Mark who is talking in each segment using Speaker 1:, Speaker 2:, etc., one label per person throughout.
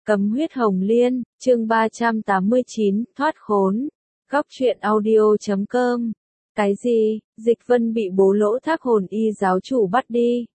Speaker 1: Cấm huyết hồng liên, chương 389, thoát khốn. Góc truyện audio.com. Cái gì, Dịch Vân bị bố Lỗ Thác Hồn Y giáo chủ bắt đi.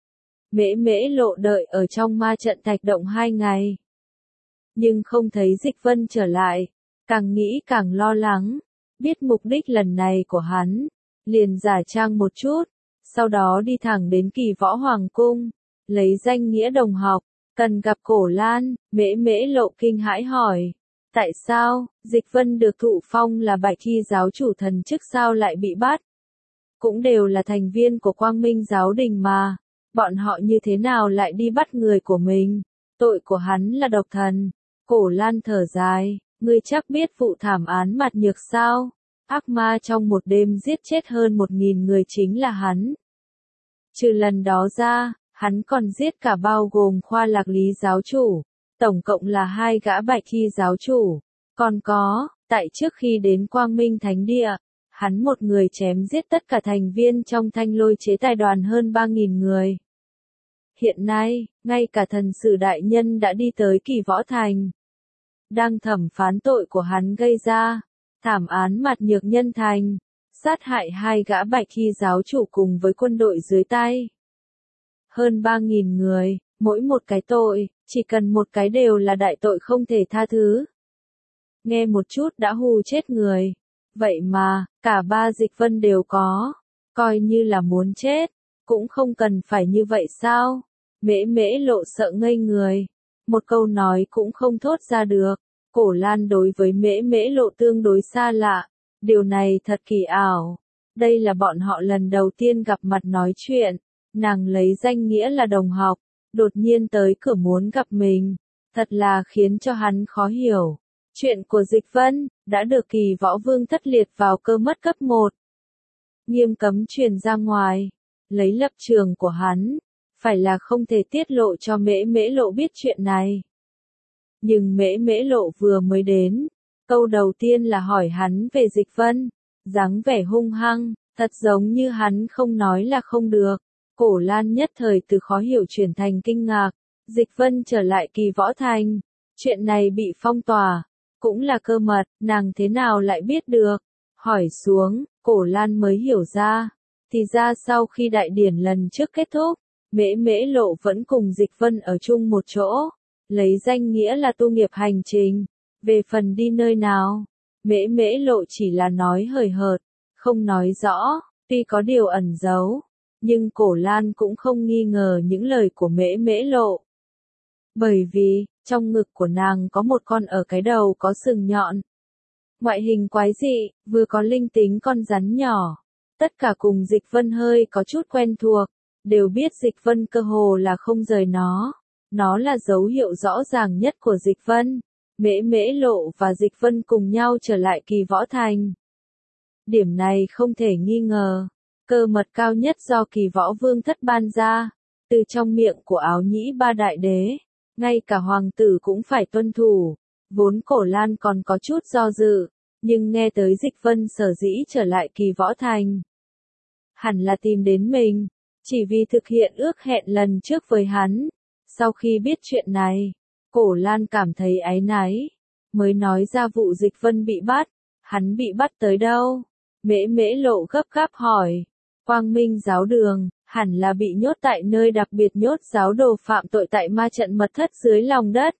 Speaker 1: Mễ Mễ Lộ đợi ở trong ma trận thạch động 2 ngày. Nhưng không thấy Dịch Vân trở lại, càng nghĩ càng lo lắng. Biết mục đích lần này của hắn, liền giả trang một chút, sau đó đi thẳng đến Kỳ Võ Hoàng Cung, lấy danh nghĩa đồng học. Cần gặp Cổ Lan, Mễ Mễ Lộ kinh hãi hỏi. Tại sao, Dịch Vân được thụ phong là Bạch Khi giáo chủ thần chức sao lại bị bắt? Cũng đều là thành viên của Quang Minh giáo đình mà. Bọn họ như thế nào lại đi bắt người của mình? Tội của hắn là độc thần. Cổ Lan thở dài, ngươi chắc biết vụ thảm án Mạt Nhược sao? Ác ma trong một đêm giết chết hơn 1.000 người chính là hắn. Trừ lần đó ra, hắn còn giết cả bao gồm Khoa Lạc Lý giáo chủ, tổng cộng là 2 gã Bạch Khi giáo chủ. Còn có, tại trước khi đến Quang Minh Thánh Địa, hắn một người chém giết tất cả thành viên trong Thanh Lôi chế tài đoàn hơn 3.000 người. Hiện nay, ngay cả thần sử đại nhân đã đi tới Kỳ Võ Thành, đang thẩm phán tội của hắn gây ra, thảm án Mạt Nhược nhân thành, sát hại 2 gã Bạch Khi giáo chủ cùng với quân đội dưới tay. Hơn 3.000 người, mỗi một cái tội, chỉ cần một cái đều là đại tội không thể tha thứ. Nghe một chút đã hù chết người. Vậy mà, cả 3 Dịch Vân đều có. Coi như là muốn chết, cũng không cần phải như vậy sao? Mễ Mễ Lộ sợ ngây người. Một câu nói cũng không thốt ra được. Cổ Lan đối với Mễ Mễ Lộ tương đối xa lạ. Điều này thật kỳ ảo. Đây là bọn họ lần đầu tiên gặp mặt nói chuyện. Nàng lấy danh nghĩa là đồng học, đột nhiên tới cửa muốn gặp mình, thật là khiến cho hắn khó hiểu. Chuyện của Dịch Vân, đã được Kỳ Võ Vương thất liệt vào cơ mất cấp 1. Nghiêm cấm truyền ra ngoài, lấy lập trường của hắn, phải là không thể tiết lộ cho Mễ Mễ Lộ biết chuyện này. Nhưng Mễ Mễ Lộ vừa mới đến, câu đầu tiên là hỏi hắn về Dịch Vân, dáng vẻ hung hăng, thật giống như hắn không nói là không được. Cổ Lan nhất thời từ khó hiểu chuyển thành kinh ngạc. Dịch Vân trở lại Kỳ Võ Thành. Chuyện này bị phong tỏa. Cũng là cơ mật, nàng thế nào lại biết được? Hỏi xuống, Cổ Lan mới hiểu ra. Thì ra sau khi đại điển lần trước kết thúc, Mễ Mễ Lộ vẫn cùng Dịch Vân ở chung một chỗ. Lấy danh nghĩa là tu nghiệp hành trình. Về phần đi nơi nào, Mễ Mễ Lộ chỉ là nói hời hợt, không nói rõ, tuy có điều ẩn giấu. Nhưng Cổ Lan cũng không nghi ngờ những lời của Mễ Mễ Lộ. Bởi vì, trong ngực của nàng có một con ở cái đầu có sừng nhọn. Ngoại hình quái dị, vừa có linh tính con rắn nhỏ. Tất cả cùng Dịch Vân hơi có chút quen thuộc, đều biết Dịch Vân cơ hồ là không rời nó. Nó là dấu hiệu rõ ràng nhất của Dịch Vân. Mễ Mễ Lộ và Dịch Vân cùng nhau trở lại Kỳ Võ Thành. Điểm này không thể nghi ngờ. Cơ mật cao nhất do Kỳ Võ Vương thất ban ra, từ trong miệng của Áo Nhĩ Ba Đại Đế, ngay cả hoàng tử cũng phải tuân thủ. Vốn Cổ Lan còn có chút do dự, nhưng nghe tới Dịch Vân sở dĩ trở lại Kỳ Võ Thành, hẳn là tìm đến mình, chỉ vì thực hiện ước hẹn lần trước với hắn. Sau khi biết chuyện này, Cổ Lan cảm thấy áy náy, mới nói ra vụ Dịch Vân bị bắt. Hắn bị bắt tới đâu? Mễ Mễ Lộ gấp gáp hỏi. Quang Minh giáo đường, hẳn là bị nhốt tại nơi đặc biệt nhốt giáo đồ phạm tội tại ma trận mật thất dưới lòng đất.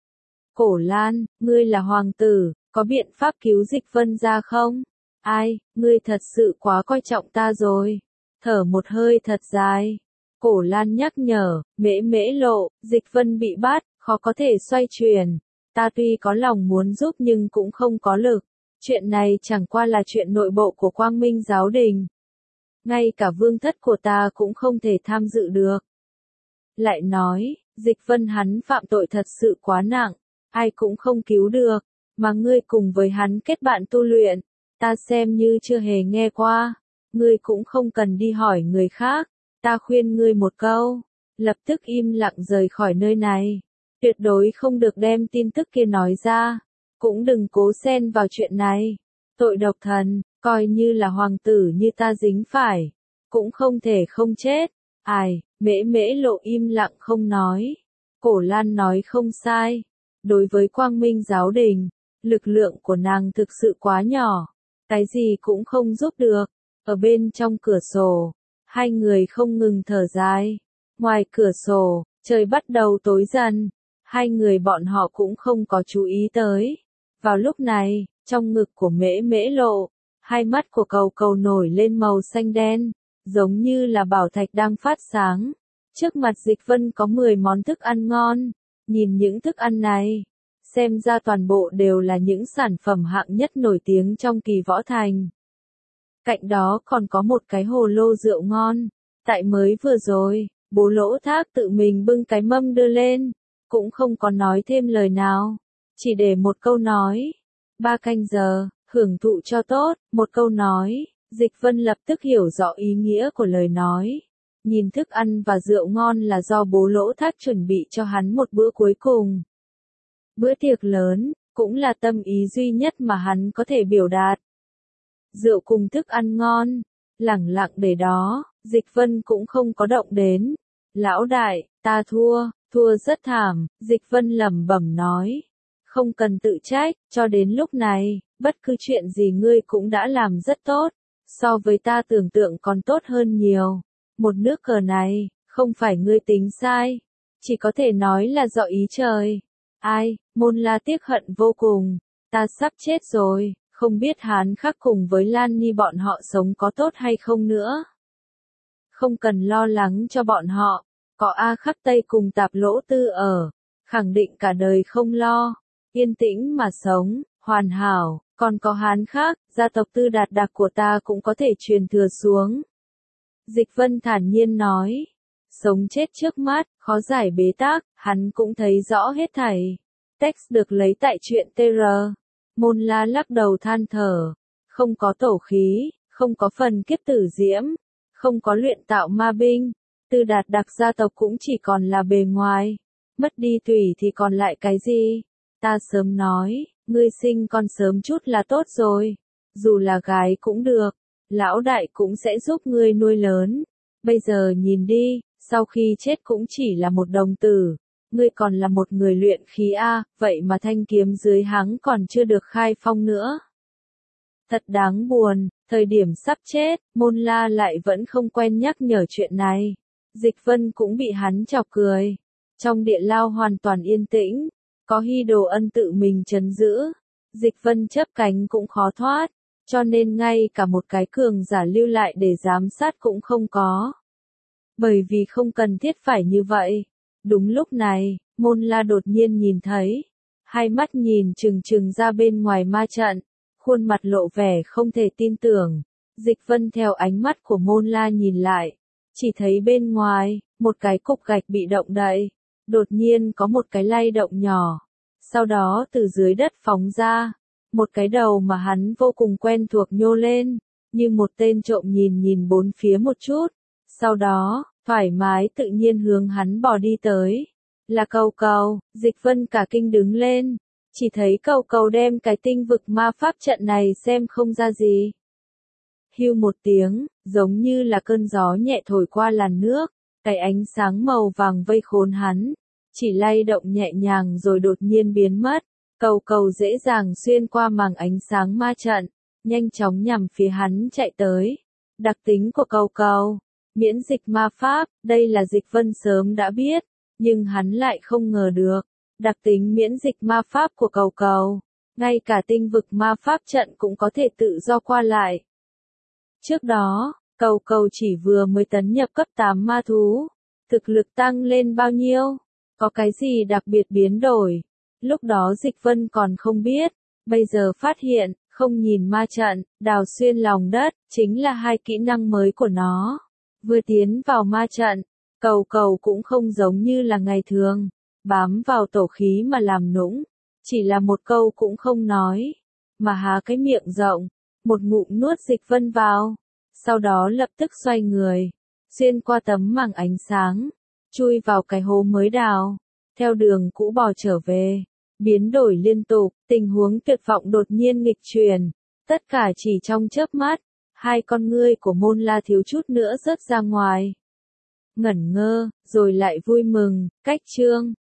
Speaker 1: Cổ Lan, ngươi là hoàng tử, có biện pháp cứu Dịch Vân ra không? Ai, ngươi thật sự quá coi trọng ta rồi. Thở một hơi thật dài. Cổ Lan nhắc nhở, Mễ Mễ Lộ, Dịch Vân bị bắt, khó có thể xoay chuyển. Ta tuy có lòng muốn giúp nhưng cũng không có lực. Chuyện này chẳng qua là chuyện nội bộ của Quang Minh giáo đình. Ngay cả vương thất của ta cũng không thể tham dự được. Lại nói, Dịch Vân hắn phạm tội thật sự quá nặng, ai cũng không cứu được, mà ngươi cùng với hắn kết bạn tu luyện, ta xem như chưa hề nghe qua, ngươi cũng không cần đi hỏi người khác, ta khuyên ngươi một câu, lập tức im lặng rời khỏi nơi này, tuyệt đối không được đem tin tức kia nói ra, cũng đừng cố xen vào chuyện này, tội độc thần. Coi như là hoàng tử như ta dính phải, cũng không thể không chết. Ai, Mễ Mễ Lộ im lặng không nói. Cổ Lan nói không sai. Đối với Quang Minh giáo đình, lực lượng của nàng thực sự quá nhỏ, cái gì cũng không giúp được. Ở bên trong cửa sổ, hai người không ngừng thở dài. Ngoài cửa sổ, trời bắt đầu tối dần, hai người bọn họ cũng không có chú ý tới. Vào lúc này, trong ngực của Mễ Mễ Lộ, hai mắt của Cầu Cầu nổi lên màu xanh đen, giống như là bảo thạch đang phát sáng. Trước mặt Dịch Vân có 10 món thức ăn ngon, nhìn những thức ăn này, xem ra toàn bộ đều là những sản phẩm hạng nhất nổi tiếng trong Kỳ Võ Thành. Cạnh đó còn có một cái hồ lô rượu ngon, tại mới vừa rồi, Bố Lỗ Thác tự mình bưng cái mâm đưa lên, cũng không có nói thêm lời nào, chỉ để một câu nói, 3 canh giờ, hưởng thụ cho tốt, một câu nói. Dịch Vân lập tức hiểu rõ ý nghĩa của lời nói. Nhìn thức ăn và rượu ngon là do Bố Lỗ Thác chuẩn bị cho hắn một bữa cuối cùng. Bữa tiệc lớn, cũng là tâm ý duy nhất mà hắn có thể biểu đạt. Rượu cùng thức ăn ngon, lẳng lặng để đó, Dịch Vân cũng không có động đến. Lão đại, ta thua rất thảm, Dịch Vân lẩm bẩm nói. Không cần tự trách, cho đến lúc này, bất cứ chuyện gì ngươi cũng đã làm rất tốt. So với ta tưởng tượng còn tốt hơn nhiều. Một nước cờ này, không phải ngươi tính sai. Chỉ có thể nói là do ý trời. Ai, Môn La tiếc hận vô cùng. Ta sắp chết rồi, không biết Hán Khắc cùng với Lan Nhi bọn họ sống có tốt hay không nữa. Không cần lo lắng cho bọn họ. Có A Khắc Tây cùng Tạp Lỗ Tư ở. Khẳng định cả đời không lo. Yên tĩnh mà sống, hoàn hảo. Còn có Hán Khắc, gia tộc Tư Đạt Đạc của ta cũng có thể truyền thừa xuống. Dịch Vân thản nhiên nói. Sống chết trước mắt, khó giải bế tắc, hắn cũng thấy rõ hết thảy. Text được lấy tại truyện TR. Môn La lắc đầu than thở. Không có tổ khí, không có phần kiếp tử diễm, không có luyện tạo ma binh. Tư Đạt Đạc gia tộc cũng chỉ còn là bề ngoài. Mất đi tùy thì còn lại cái gì? Ta sớm nói. Ngươi sinh con sớm chút là tốt rồi. Dù là gái cũng được. Lão đại cũng sẽ giúp ngươi nuôi lớn. Bây giờ nhìn đi, sau khi chết cũng chỉ là một đồng tử. Ngươi còn là một người luyện khí A, vậy mà thanh kiếm dưới háng còn chưa được khai phong nữa. Thật đáng buồn, thời điểm sắp chết, Môn La lại vẫn không quen nhắc nhở chuyện này. Dịch Vân cũng bị hắn chọc cười. Trong địa lao hoàn toàn yên tĩnh. Có Hy Đồ Ân tự mình trấn giữ, Dịch Vân chớp cánh cũng khó thoát, cho nên ngay cả một cái cường giả lưu lại để giám sát cũng không có. Bởi vì không cần thiết phải như vậy. Đúng lúc này, Môn La đột nhiên nhìn thấy, hai mắt nhìn trừng trừng ra bên ngoài ma trận, khuôn mặt lộ vẻ không thể tin tưởng. Dịch Vân theo ánh mắt của Môn La nhìn lại, chỉ thấy bên ngoài, một cái cục gạch bị động đậy. Đột nhiên có một cái lay động nhỏ. Sau đó từ dưới đất phóng ra. Một cái đầu mà hắn vô cùng quen thuộc nhô lên. Như một tên trộm nhìn bốn phía một chút. Sau đó, thoải mái tự nhiên hướng hắn bò đi tới. Là Cầu Cầu, Dịch Vân cả kinh đứng lên. Chỉ thấy Cầu Cầu đem cái tinh vực ma pháp trận này xem không ra gì. Hưu một tiếng, giống như là cơn gió nhẹ thổi qua làn nước. Cái ánh sáng màu vàng vây khốn hắn, chỉ lay động nhẹ nhàng rồi đột nhiên biến mất. Cầu Cầu dễ dàng xuyên qua màng ánh sáng ma trận, nhanh chóng nhằm phía hắn chạy tới. Đặc tính của Cầu Cầu, miễn dịch ma pháp, đây là Dịch Vân sớm đã biết, nhưng hắn lại không ngờ được. Đặc tính miễn dịch ma pháp của Cầu Cầu, ngay cả tinh vực ma pháp trận cũng có thể tự do qua lại. Trước đó, Cầu Cầu chỉ vừa mới tấn nhập cấp 8 ma thú. Thực lực tăng lên bao nhiêu? Có cái gì đặc biệt biến đổi? Lúc đó Dịch Vân còn không biết. Bây giờ phát hiện, không nhìn ma trận, đào xuyên lòng đất, chính là hai kỹ năng mới của nó. Vừa tiến vào ma trận, Cầu Cầu cũng không giống như là ngày thường. Bám vào tổ khí mà làm nũng. Chỉ là một câu cũng không nói. Mà há cái miệng rộng. Một ngụm nuốt Dịch Vân vào. Sau đó lập tức xoay người. Xuyên qua tấm màng ánh sáng. Chui vào cái hố mới đào. Theo đường cũ bò trở về. Biến đổi liên tục. Tình huống tuyệt vọng đột nhiên nghịch chuyển. Tất cả chỉ trong chớp mắt. Hai con ngươi của Môn La thiếu chút nữa rớt ra ngoài. Ngẩn ngơ, rồi lại vui mừng. Cách chương